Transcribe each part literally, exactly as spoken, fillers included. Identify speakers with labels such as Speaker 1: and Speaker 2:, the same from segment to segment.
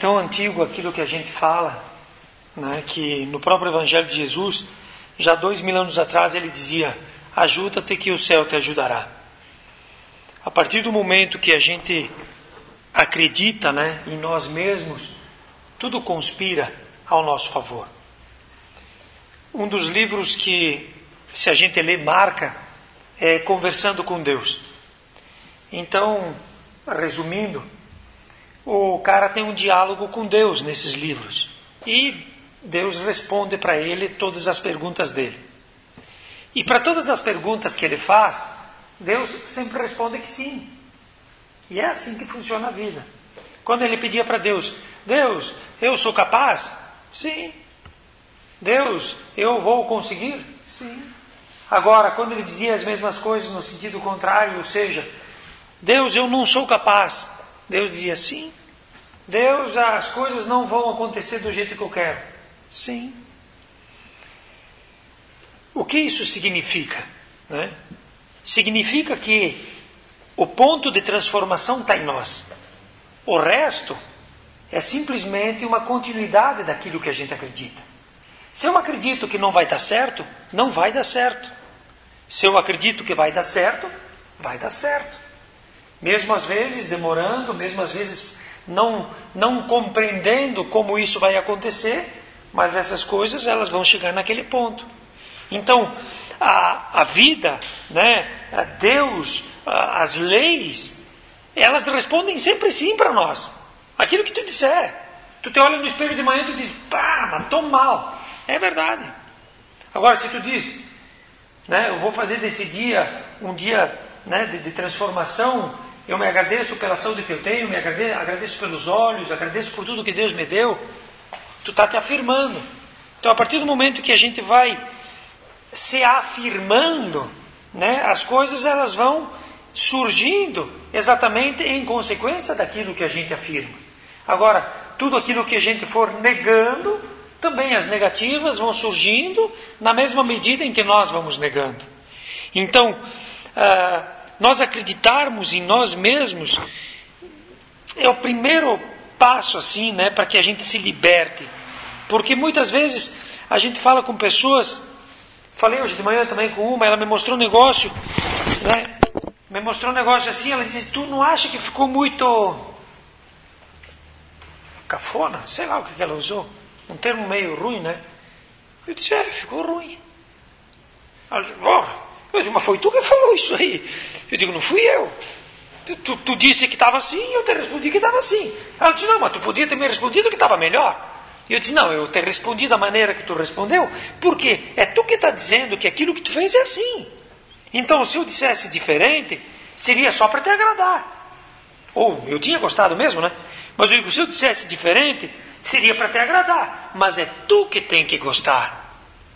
Speaker 1: tão antigo aquilo que a gente fala, né, que no próprio Evangelho de Jesus, já dois mil anos atrás, ele dizia: ajuda-te que o céu te ajudará. A partir do momento que a gente acredita, né, em nós mesmos, tudo conspira ao nosso favor. Um dos livros que, se a gente lê, marca, é Conversando com Deus. Então, resumindo, o cara tem um diálogo com Deus nesses livros. E Deus responde para ele todas as perguntas dele. E para todas as perguntas que ele faz, Deus sempre responde que sim. E é assim que funciona a vida. Quando ele pedia para Deus: Deus, eu sou capaz? Sim. Deus, eu vou conseguir? Sim. Agora, quando ele dizia as mesmas coisas no sentido contrário, ou seja, Deus, eu não sou capaz, Deus dizia sim. Deus, as coisas não vão acontecer do jeito que eu quero. Sim. O que isso significa? Né? Significa que o ponto de transformação está em nós. O resto é simplesmente uma continuidade daquilo que a gente acredita. Se eu acredito que não vai dar certo, não vai dar certo. Se eu acredito que vai dar certo, vai dar certo. Mesmo às vezes demorando, mesmo às vezes não, não compreendendo como isso vai acontecer, mas essas coisas elas vão chegar naquele ponto. Então, a, a vida, né, a Deus, a, as leis, elas respondem sempre sim para nós. Aquilo que tu disser. Tu te olha no espelho de manhã e tu diz: pá, mas estou mal. É verdade. Agora, se tu diz, né, eu vou fazer desse dia um dia, né, de, de transformação, eu me agradeço pela saúde que eu tenho, me agradeço, agradeço pelos olhos, agradeço por tudo que Deus me deu, tu está te afirmando. Então, a partir do momento que a gente vai se afirmando, né, as coisas elas vão surgindo exatamente em consequência daquilo que a gente afirma. Agora, tudo aquilo que a gente for negando, também as negativas vão surgindo na mesma medida em que nós vamos negando. Então, uh, nós acreditarmos em nós mesmos é o primeiro passo assim, né, para que a gente se liberte. Porque muitas vezes a gente fala com pessoas, falei hoje de manhã também com uma, ela me mostrou um negócio, né, me mostrou um negócio assim, ela disse: tu não acha que ficou muito cafona? Sei lá o que ela usou. Um termo meio ruim, né? Eu disse: é, ficou ruim. Ela disse: oh. Eu disse: mas foi tu que falou isso aí. Eu digo: não fui eu. Tu, tu, tu disse que estava assim e eu te respondi que estava assim. Ela disse: não, mas tu podia ter me respondido que estava melhor. E eu disse: não, eu te respondi da maneira que tu respondeu, porque é tu que está dizendo que aquilo que tu fez é assim. Então, se eu dissesse diferente, seria só para te agradar. Ou eu tinha gostado mesmo, né? Mas eu digo: se eu dissesse diferente, seria para te agradar, mas é tu que tem que gostar.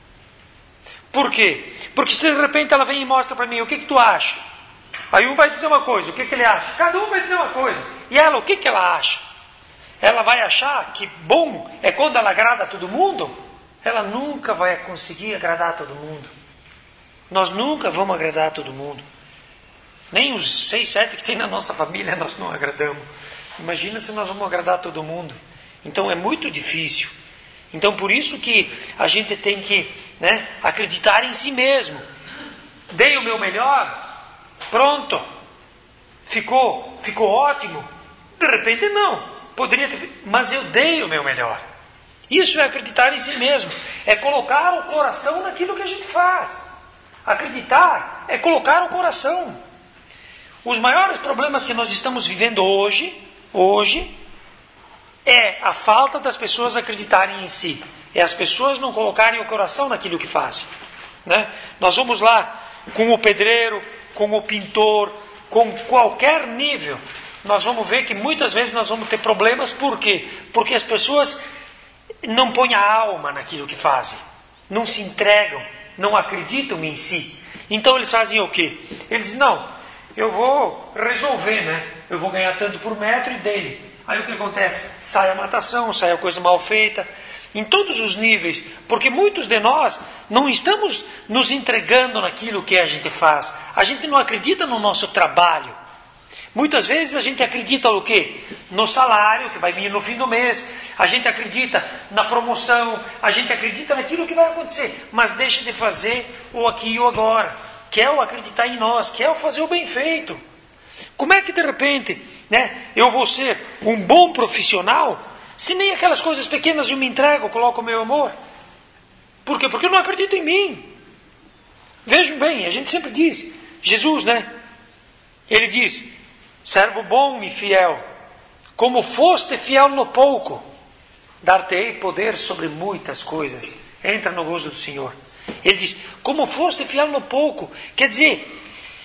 Speaker 1: Por quê? Porque se de repente ela vem e mostra para mim: o que que tu acha? Aí um vai dizer uma coisa, o que que ele acha? Cada um vai dizer uma coisa. E ela, o que que ela acha? Ela vai achar que bom é quando ela agrada a todo mundo? Ela nunca vai conseguir agradar a todo mundo. Nós nunca vamos agradar a todo mundo. Nem os seis, sete que tem na nossa família nós não agradamos. Imagina se nós vamos agradar a todo mundo. Então é muito difícil. Então por isso que a gente tem que, né, acreditar em si mesmo. Dei o meu melhor, pronto, ficou, ficou ótimo. De repente não, poderia ter, mas eu dei o meu melhor. Isso é acreditar em si mesmo, é colocar o coração naquilo que a gente faz. Acreditar é colocar o coração. Os maiores problemas que nós estamos vivendo hoje, hoje, é a falta das pessoas acreditarem em si. É as pessoas não colocarem o coração naquilo que fazem. Né? Nós vamos lá com o pedreiro, com o pintor, com qualquer nível. Nós vamos ver que muitas vezes nós vamos ter problemas. Por quê? Porque as pessoas não põem a alma naquilo que fazem. Não se entregam, não acreditam em si. Então eles fazem o quê? Eles dizem: não, eu vou resolver, né? Eu vou ganhar tanto por metro e dele. Aí o que acontece? Sai a matação, sai a coisa mal feita, em todos os níveis, porque muitos de nós não estamos nos entregando naquilo que a gente faz. A gente não acredita no nosso trabalho. Muitas vezes a gente acredita no quê? No salário que vai vir no fim do mês, a gente acredita na promoção, a gente acredita naquilo que vai acontecer, mas deixa de fazer o aqui e o agora, que é o acreditar em nós, que é o fazer o bem feito. Como é que de repente, né, eu vou ser um bom profissional, se nem aquelas coisas pequenas eu me entrego, coloco o meu amor? Por quê? Porque eu não acredito em mim. Vejam bem, a gente sempre diz, Jesus, né? Ele diz, servo bom e fiel, como foste fiel no pouco, dar-te-ei poder sobre muitas coisas. Entra no gozo do Senhor. Ele diz, como foste fiel no pouco, quer dizer,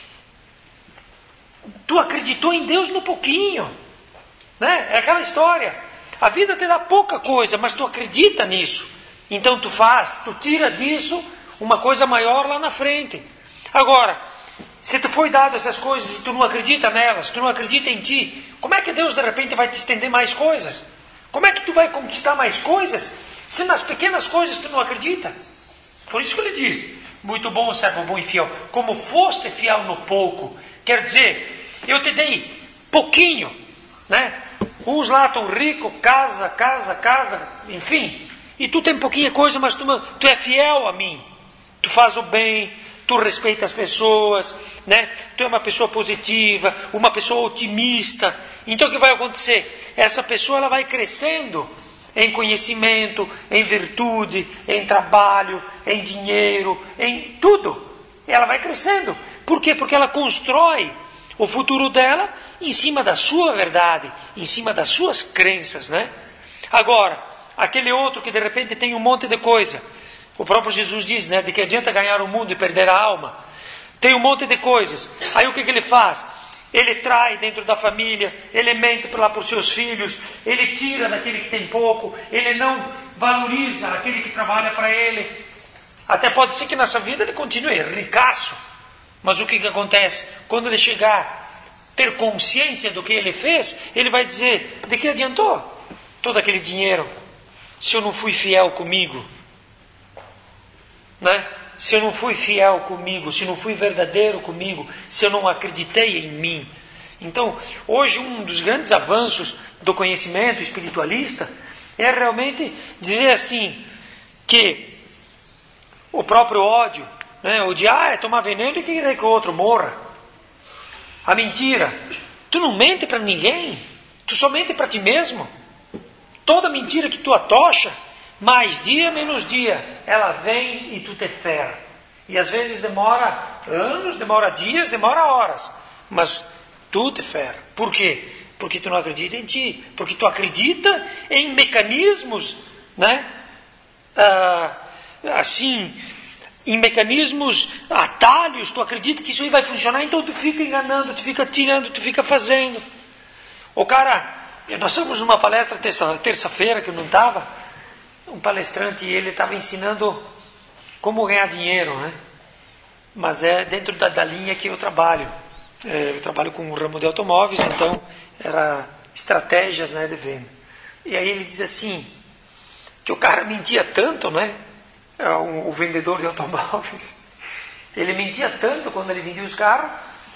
Speaker 1: tu acreditou em Deus no pouquinho, né? É aquela história, a vida te dá pouca coisa, mas tu acredita nisso, então tu faz, tu tira disso uma coisa maior lá na frente. Agora, se tu foi dado essas coisas e tu não acredita nelas, tu não acredita em ti, como é que Deus de repente vai te estender mais coisas? Como é que tu vai conquistar mais coisas, se nas pequenas coisas tu não acredita? Por isso que ele diz, muito bom, servo bom e fiel, como foste fiel no pouco, quer dizer, eu te dei pouquinho, né? Uns lá estão ricos, casa, casa, casa, enfim, e tu tem pouquinha coisa, mas tu, tu é fiel a mim, tu faz o bem, tu respeita as pessoas, né? Tu é uma pessoa positiva, uma pessoa otimista. Então o que vai acontecer? Essa pessoa ela vai crescendo em conhecimento, em virtude, em trabalho, em dinheiro, em tudo. Ela vai crescendo. Por quê? Porque ela constrói o futuro dela em cima da sua verdade, em cima das suas crenças, né? Agora, aquele outro que de repente tem um monte de coisa, o próprio Jesus diz, né, de que adianta ganhar o mundo e perder a alma. Tem um monte de coisas. Aí o que, que ele faz? Ele trai dentro da família, ele mente lá por seus filhos, ele tira daquele que tem pouco, ele não valoriza aquele que trabalha para ele. Até pode ser que nessa vida ele continue ricaço, mas o que, que acontece? Quando ele chegar a ter consciência do que ele fez, ele vai dizer, de que adiantou todo aquele dinheiro se eu não fui fiel comigo? Né? Se eu não fui fiel comigo, se eu não fui verdadeiro comigo, se eu não acreditei em mim. Então, hoje um dos grandes avanços do conhecimento espiritualista é realmente dizer assim, que o próprio ódio, né, odiar é tomar veneno e querer que o outro morra. A mentira, tu não mente para ninguém, tu só mente para ti mesmo. Toda mentira que tu atocha, mais dia menos dia, ela vem e tu te ferra. E às vezes demora anos, demora dias, demora horas. Mas tu te ferra. Por quê? Porque tu não acredita em ti. Porque tu acredita em mecanismos, né? Ah, assim, em mecanismos, atalhos. Tu acredita que isso aí vai funcionar, então tu fica enganando, tu fica tirando, tu fica fazendo. O cara, nós estamos numa palestra terça, terça-feira que eu não estava. Um palestrante, e ele estava ensinando como ganhar dinheiro, né? Mas é dentro da, da linha que eu trabalho. É, eu trabalho com o ramo de automóveis, então era estratégias, né, de venda. E aí ele diz assim, que o cara mentia tanto, né? É, o, o vendedor de automóveis. Ele mentia tanto quando ele vendia os carros,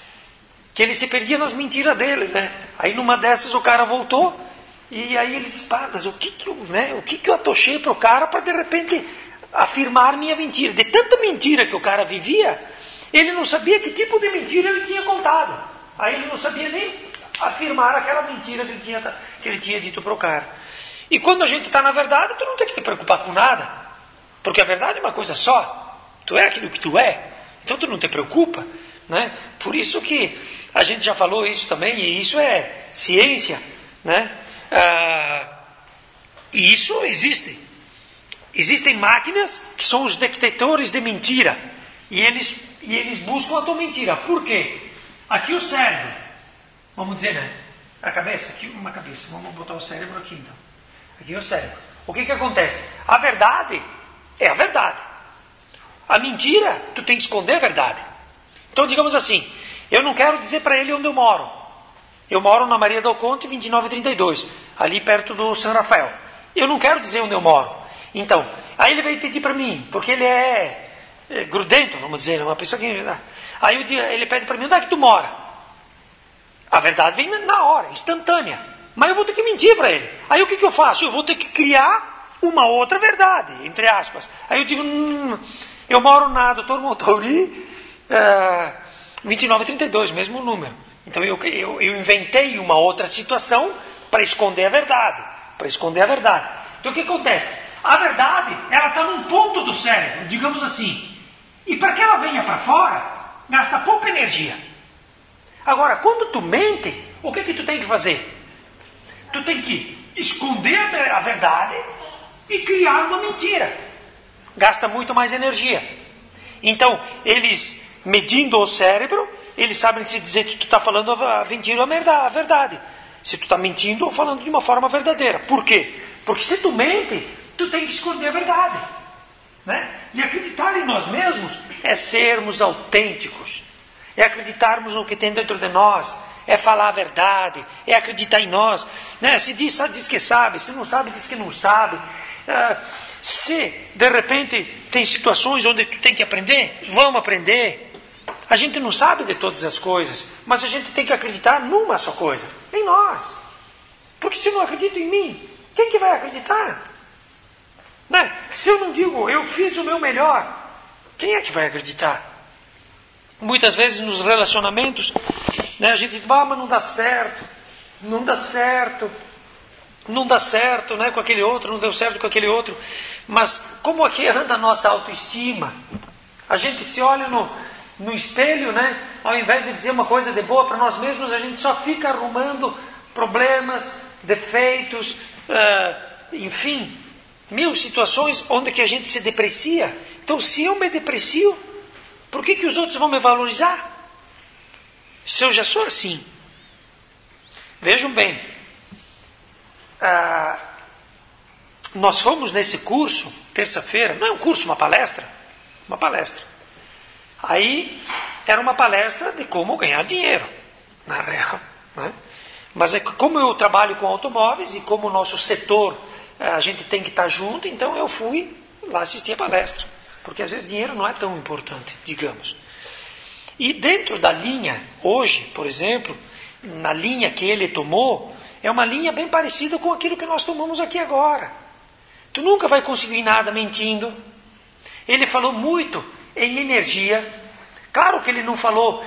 Speaker 1: que ele se perdia nas mentiras dele, né? Aí numa dessas o cara voltou, e aí ele disse, pá, mas o que que eu, né, o que que eu atochei para o cara para de repente afirmar minha mentira? De tanta mentira que o cara vivia, ele não sabia que tipo de mentira ele tinha contado. Aí ele não sabia nem afirmar aquela mentira que ele tinha, que ele tinha dito para o cara. E quando a gente está na verdade, tu não tem que te preocupar com nada. Porque a verdade é uma coisa só. Tu é aquilo que tu é. Então tu não te preocupa, né? Por isso que a gente já falou isso também, e isso é ciência, né? Ah, e isso existe. Existem máquinas que são os detectores de mentira. E eles, e eles buscam a tua mentira. Por quê? Aqui o cérebro, vamos dizer, né? A cabeça, aqui uma cabeça. Vamos botar o cérebro aqui então. Aqui é o cérebro. O que que acontece? A verdade é a verdade. A mentira, tu tem que esconder a verdade. Então digamos assim, eu não quero dizer para ele onde eu moro. Eu moro na Maria del Conte, vinte e nove trinta e dois, ali perto do São Rafael. Eu não quero dizer onde eu moro. Então, aí ele veio pedir para mim, porque ele é, é grudento, vamos dizer, uma pessoa que... Aí ele pede para mim, onde é que tu mora? A verdade vem na hora, instantânea. Mas eu vou ter que mentir para ele. Aí o que, que eu faço? Eu vou ter que criar uma outra verdade, entre aspas. Aí eu digo, hum, eu moro na doutor Montauri, uh, vinte e nove trinta e dois, mesmo número. Então eu, eu, eu inventei uma outra situação para esconder a verdade. Para esconder a verdade. Então o que acontece? A verdade, ela está num ponto do cérebro, digamos assim. E para que ela venha para fora, gasta pouca energia. Agora, quando tu mente, o que que tu tem que fazer? Tu tem que esconder a verdade e criar uma mentira. Gasta muito mais energia. Então, eles, medindo o cérebro, eles sabem te dizer se tu está falando a mentira ou a verdade. Se tu está mentindo ou falando de uma forma verdadeira. Por quê? Porque se tu mente, tu tem que esconder a verdade. Né? E acreditar em nós mesmos é sermos autênticos. É acreditarmos no que tem dentro de nós. É falar a verdade. É acreditar em nós. Né? Se diz, diz que sabe. Se não sabe, diz que não sabe. Ah, se, de repente, tem situações onde tu tem que aprender, vamos aprender. A gente não sabe de todas as coisas. Mas a gente tem que acreditar numa só coisa. Em nós. Porque se eu não acredito em mim, quem que vai acreditar? Né? Se eu não digo, eu fiz o meu melhor, quem é que vai acreditar? Muitas vezes nos relacionamentos, né, a gente diz, ah, mas não dá certo, não dá certo, não dá certo, né, com aquele outro, não deu certo com aquele outro. Mas como aqui anda a nossa autoestima? A gente se olha no, no espelho, né, ao invés de dizer uma coisa de boa para nós mesmos, a gente só fica arrumando problemas, defeitos, uh, enfim, mil situações onde que a gente se deprecia. Então, se eu me deprecio, por que que os outros vão me valorizar? Se eu já sou assim. Vejam bem, ah, nós fomos nesse curso, terça-feira, não é um curso, uma palestra, uma palestra. Aí, era uma palestra de como ganhar dinheiro, na real. Né? Mas é como eu trabalho com automóveis e como o nosso setor, a gente tem que estar junto, então eu fui lá assistir a palestra. Porque às vezes dinheiro não é tão importante, digamos. E dentro da linha, hoje, por exemplo, na linha que ele tomou, é uma linha bem parecida com aquilo que nós tomamos aqui agora. Tu nunca vai conseguir nada mentindo. Ele falou muito em energia. Claro que ele não falou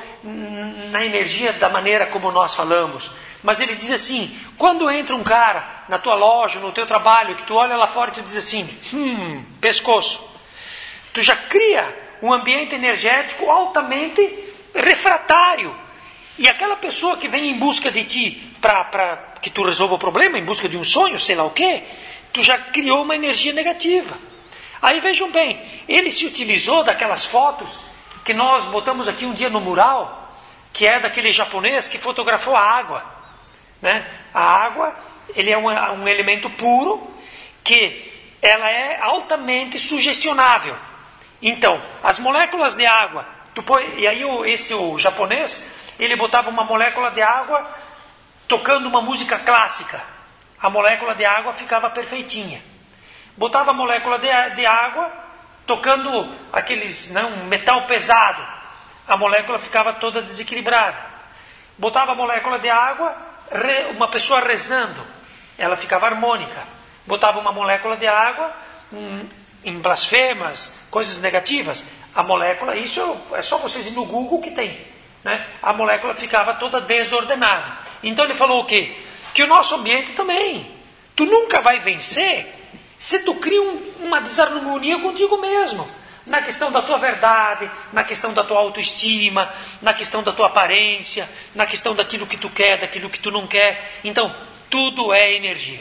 Speaker 1: na energia da maneira como nós falamos. Mas ele diz assim, quando entra um cara na tua loja, no teu trabalho, que tu olha lá fora e tu diz assim, hum, pescoço. Tu já cria um ambiente energético altamente refratário. E aquela pessoa que vem em busca de ti para que tu resolva o problema, em busca de um sonho, sei lá o quê, tu já criou uma energia negativa. Aí vejam bem, ele se utilizou daquelas fotos que nós botamos aqui um dia no mural, que é daquele japonês que fotografou a água. Né? A água, ele é um, um elemento puro que ela é altamente sugestionável. Então, as moléculas de água, tu põe, e aí o, esse o japonês, ele botava uma molécula de água tocando uma música clássica. A molécula de água ficava perfeitinha. Botava a molécula de, de água tocando aqueles, né, um metal pesado. A molécula ficava toda desequilibrada. Botava a molécula de água, re, uma pessoa rezando, ela ficava harmônica. Botava uma molécula de água hum, em blasfemas, coisas negativas, a molécula, isso é só vocês ir no Google que tem, né? A molécula ficava toda desordenada. Então ele falou o quê? Que o nosso ambiente também, tu nunca vai vencer se tu cria um, uma desarmonia contigo mesmo, na questão da tua verdade, na questão da tua autoestima, na questão da tua aparência, na questão daquilo que tu quer, daquilo que tu não quer. Então, tudo é energia.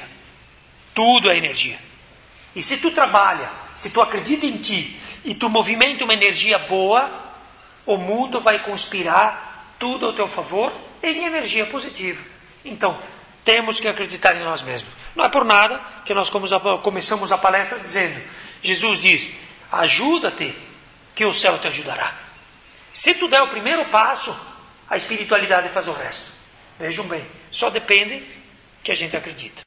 Speaker 1: Tudo é energia. E se tu trabalha, se tu acredita em ti e tu movimenta uma energia boa, o mundo vai conspirar tudo ao teu favor em energia positiva. Então, temos que acreditar em nós mesmos. Não é por nada que nós começamos a palestra dizendo, Jesus diz, ajuda-te que o céu te ajudará. Se tu der o primeiro passo, a espiritualidade faz o resto. Vejam bem, só depende que a gente acredita.